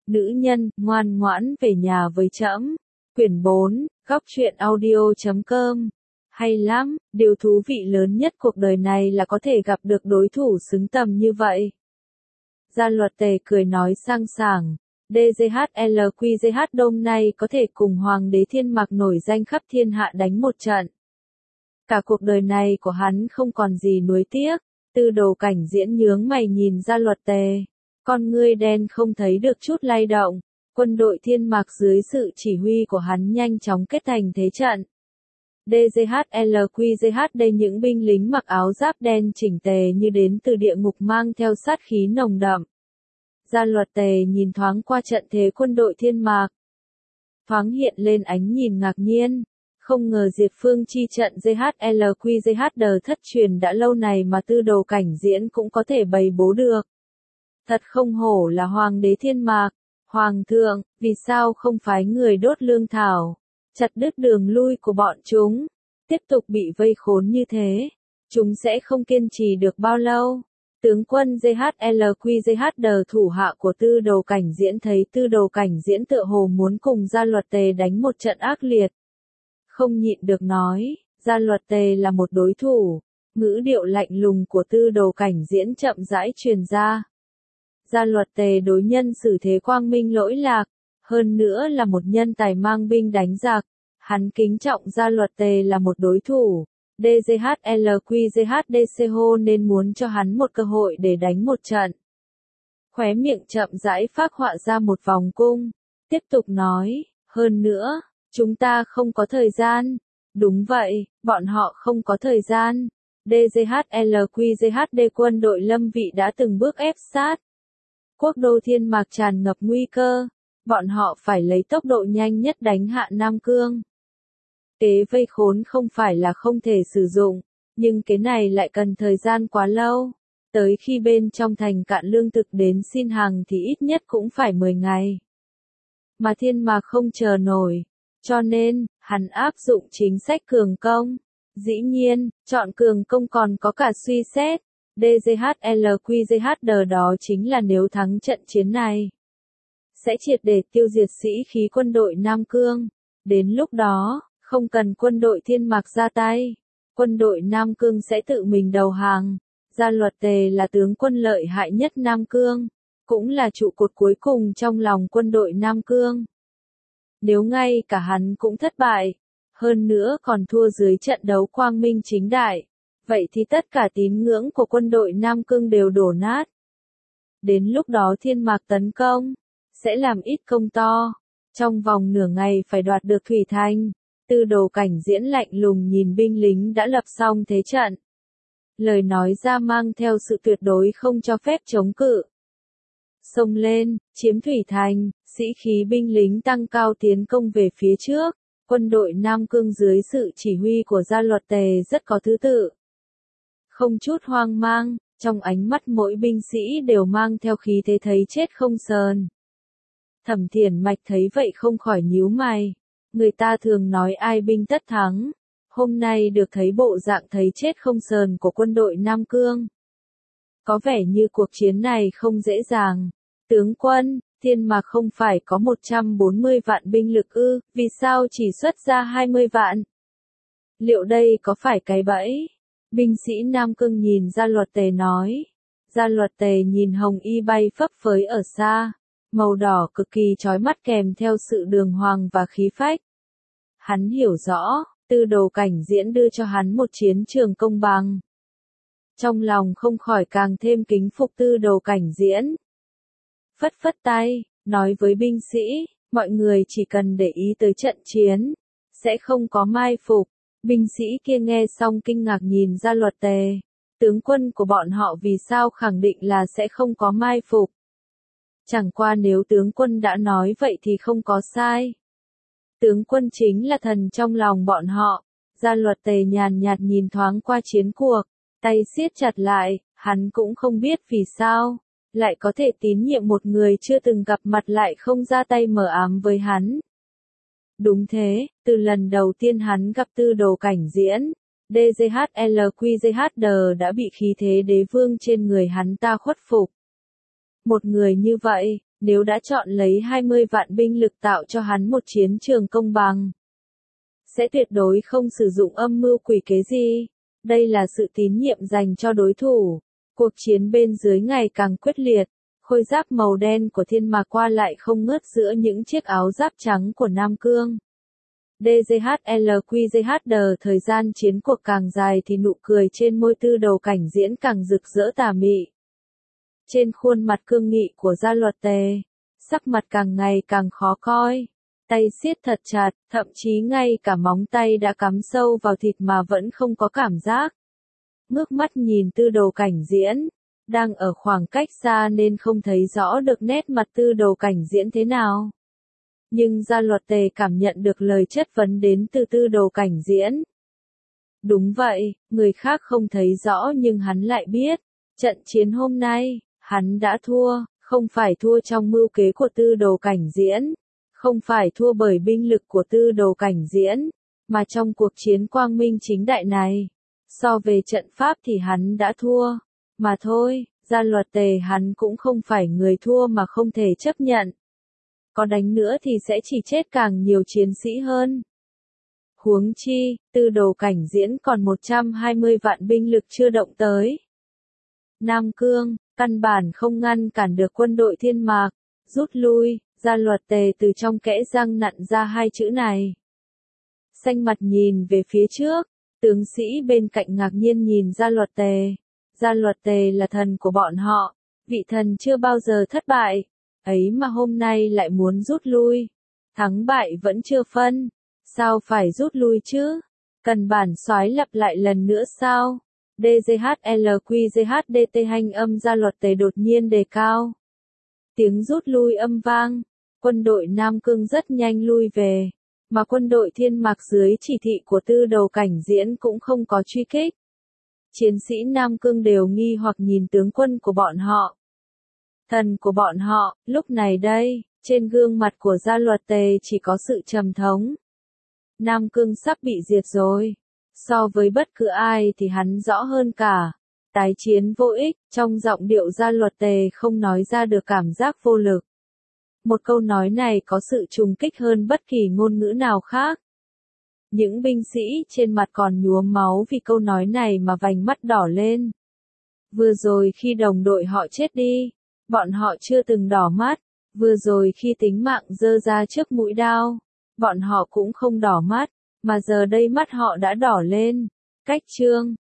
Nữ nhân, ngoan ngoãn về nhà với trẫm. Quyển 4, góc truyện audio.com. Hay lắm, điều thú vị lớn nhất cuộc đời này là có thể gặp được đối thủ xứng tầm như vậy. Gia Luật Tề cười nói sang sảng. DGHLQGH hôm nay có thể cùng Hoàng đế Thiên Mạc nổi danh khắp thiên hạ đánh một trận. Cả cuộc đời này của hắn không còn gì nuối tiếc. Tư Đồ Cảnh Diễn nhướng mày nhìn Gia Luật Tề. Con ngươi đen không thấy được chút lay động. Quân đội Thiên Mạc dưới sự chỉ huy của hắn nhanh chóng kết thành thế trận. DGHLQGH đây những binh lính mặc áo giáp đen chỉnh tề như đến từ địa ngục mang theo sát khí nồng đậm. Gia Luật Tề nhìn thoáng qua trận thế quân đội Thiên Mạc. Thoáng hiện lên ánh nhìn ngạc nhiên. Không ngờ Diệt Phương chi trận GHLQGH thất truyền đã lâu này mà Tư Đồ Cảnh Diễn cũng có thể bày bố được. Thật không hổ là Hoàng đế Thiên Mạc. Hoàng thượng, vì sao không phái người đốt lương thảo, chặt đứt đường lui của bọn chúng, tiếp tục bị vây khốn như thế, chúng sẽ không kiên trì được bao lâu. Tướng quân GHLQGH thủ hạ của Tư Đồ Cảnh Diễn thấy Tư Đồ Cảnh Diễn tựa hồ muốn cùng Gia Luật Tề đánh một trận ác liệt. Không nhịn được nói, Gia Luật Tề là một đối thủ, ngữ điệu lạnh lùng của Tư Đồ Cảnh Diễn chậm rãi truyền ra. Gia Luật Tề đối nhân xử thế quang minh lỗi lạc, hơn nữa là một nhân tài mang binh đánh giặc, hắn kính trọng Gia Luật Tề là một đối thủ. DGHLQGHDCHO nên muốn cho hắn một cơ hội để đánh một trận. Khóe miệng chậm rãi phác họa ra một vòng cung, tiếp tục nói, hơn nữa, chúng ta không có thời gian. Đúng vậy, bọn họ không có thời gian. DGHLQGHD quân đội Lâm Vị đã từng bước ép sát. Quốc đô Thiên Mạc tràn ngập nguy cơ, bọn họ phải lấy tốc độ nhanh nhất đánh hạ Nam Cương. Kế vây khốn không phải là không thể sử dụng, nhưng cái này lại cần thời gian quá lâu. Tới khi bên trong thành cạn lương thực đến xin hàng thì ít nhất cũng phải 10 ngày. Mà Thiên Mạc không chờ nổi, cho nên, hắn áp dụng chính sách cường công. Dĩ nhiên, chọn cường công còn có cả suy xét. DGHLQGH đó chính là nếu thắng trận chiến này, sẽ triệt để tiêu diệt sĩ khí quân đội Nam Cương. Đến lúc đó, không cần quân đội Thiên Mạc ra tay, quân đội Nam Cương sẽ tự mình đầu hàng. Gia Luật Tề là tướng quân lợi hại nhất Nam Cương, cũng là trụ cột cuối cùng trong lòng quân đội Nam Cương. Nếu ngay cả hắn cũng thất bại, hơn nữa còn thua dưới trận đấu quang minh chính đại, vậy thì tất cả tín ngưỡng của quân đội Nam Cương đều đổ nát. Đến lúc đó Thiên Mạc tấn công, sẽ làm ít công to, trong vòng nửa ngày phải đoạt được Thủy Thành. Tư Đồ Cảnh Diễn lạnh lùng nhìn binh lính đã lập xong thế trận. Lời nói ra mang theo sự tuyệt đối không cho phép chống cự. Xông lên, chiếm Thủy Thành, sĩ khí binh lính tăng cao tiến công về phía trước. Quân đội Nam Cương dưới sự chỉ huy của Gia Luật Tề rất có thứ tự. Không chút hoang mang, trong ánh mắt mỗi binh sĩ đều mang theo khí thế thấy chết không sờn. Thẩm Thiển Mạch thấy vậy không khỏi nhíu mày. Người ta thường nói ai binh tất thắng. Hôm nay được thấy bộ dạng thấy chết không sờn của quân đội Nam Cương. Có vẻ như cuộc chiến này không dễ dàng. Tướng quân, Thiên Mạc không phải có 140 vạn binh lực ư, vì sao chỉ xuất ra 20 vạn? Liệu đây có phải cái bẫy? Binh sĩ Nam Cương nhìn Gia Luật Tề nói. Gia Luật Tề nhìn hồng y bay phấp phới ở xa, màu đỏ cực kỳ chói mắt kèm theo sự đường hoàng và khí phách. Hắn hiểu rõ, Tư Đồ Cảnh Diễn đưa cho hắn một chiến trường công bằng. Trong lòng không khỏi càng thêm kính phục Tư Đồ Cảnh Diễn. Phất phất tay, nói với binh sĩ, mọi người chỉ cần để ý tới trận chiến, sẽ không có mai phục. Binh sĩ kia nghe xong kinh ngạc nhìn Gia Luật Tề. Tướng quân của bọn họ vì sao khẳng định là sẽ không có mai phục? Chẳng qua nếu tướng quân đã nói vậy thì không có sai. Tướng quân chính là thần trong lòng bọn họ. Gia Luật Tề nhàn nhạt nhìn thoáng qua chiến cuộc, tay siết chặt lại, hắn cũng không biết vì sao lại có thể tín nhiệm một người chưa từng gặp mặt lại không ra tay mờ ám với hắn. Đúng thế, từ lần đầu tiên hắn gặp Tư Đồ Cảnh Diễn, DGHLQGHD đã bị khí thế đế vương trên người hắn ta khuất phục. Một người như vậy, Nếu đã chọn lấy 20 vạn binh lực tạo cho hắn một chiến trường công bằng, sẽ tuyệt đối không sử dụng âm mưu quỷ kế gì. Đây là sự tín nhiệm dành cho đối thủ. Cuộc chiến bên dưới ngày càng quyết liệt. Khôi giáp màu đen của Thiên Mạc qua lại không ngớt giữa những chiếc áo giáp trắng của Nam Cương. DGHLQGHD thời gian chiến cuộc càng dài thì nụ cười trên môi Tư Đầu Cảnh Diễn càng rực rỡ tà mị. Trên khuôn mặt cương nghị của Gia Luật Tề, sắc mặt càng ngày càng khó coi. Tay siết thật chặt, thậm chí ngay cả móng tay đã cắm sâu vào thịt mà vẫn không có cảm giác. Ngước mắt nhìn Tư Đầu Cảnh Diễn, đang ở khoảng cách xa nên không thấy rõ được nét mặt Tư Đầu Cảnh Diễn thế nào. Nhưng Gia Luật Tề cảm nhận được lời chất vấn đến từ Tư Đầu Cảnh Diễn. Đúng vậy, người khác không thấy rõ nhưng hắn lại biết, trận chiến hôm nay, hắn đã thua, không phải thua trong mưu kế của Tư Đầu Cảnh Diễn, không phải thua bởi binh lực của Tư Đầu Cảnh Diễn, mà trong cuộc chiến quang minh chính đại này. So về trận pháp thì hắn đã thua, mà thôi, Gia Luật Tề hắn cũng không phải người thua mà không thể chấp nhận. Có đánh nữa thì sẽ chỉ chết càng nhiều chiến sĩ hơn. Huống chi, Tư Đầu Cảnh Diễn còn 120 vạn binh lực chưa động tới. Nam Cương, căn bản không ngăn cản được quân đội Thiên Mạc, rút lui. Gia Luật Tề từ trong kẽ răng nặn ra hai chữ này. Xanh mặt nhìn về phía trước, tướng sĩ bên cạnh ngạc nhiên nhìn Gia Luật Tề. Gia Luật Tề là thần của bọn họ, vị thần chưa bao giờ thất bại, ấy mà hôm nay lại muốn rút lui. Thắng bại vẫn chưa phân, sao phải rút lui chứ? Cần bản soái lặp lại lần nữa sao? DGHLQGHDT hành âm Gia Luật Tề đột nhiên đề cao. Tiếng rút lui âm vang, quân đội Nam Cương rất nhanh lui về, mà quân đội Thiên Mạc dưới chỉ thị của Tư Đầu Cảnh Diễn cũng không có truy kích. Chiến sĩ Nam Cương đều nghi hoặc nhìn tướng quân của bọn họ. Thần của bọn họ, lúc này đây, trên gương mặt của Gia Luật Tề chỉ có sự trầm thống. Nam Cương sắp bị diệt rồi. So với bất cứ ai thì hắn rõ hơn cả. Tái chiến vô ích, trong giọng điệu Gia Luật Tề không nói ra được cảm giác vô lực. Một câu nói này có sự trùng kích hơn bất kỳ ngôn ngữ nào khác. Những binh sĩ trên mặt còn nhuốm máu vì câu nói này mà vành mắt đỏ lên. Vừa rồi khi đồng đội họ chết đi, bọn họ chưa từng đỏ mắt. Vừa rồi khi tính mạng giơ ra trước mũi đao, bọn họ cũng không đỏ mắt, mà giờ đây mắt họ đã đỏ lên. Cách chương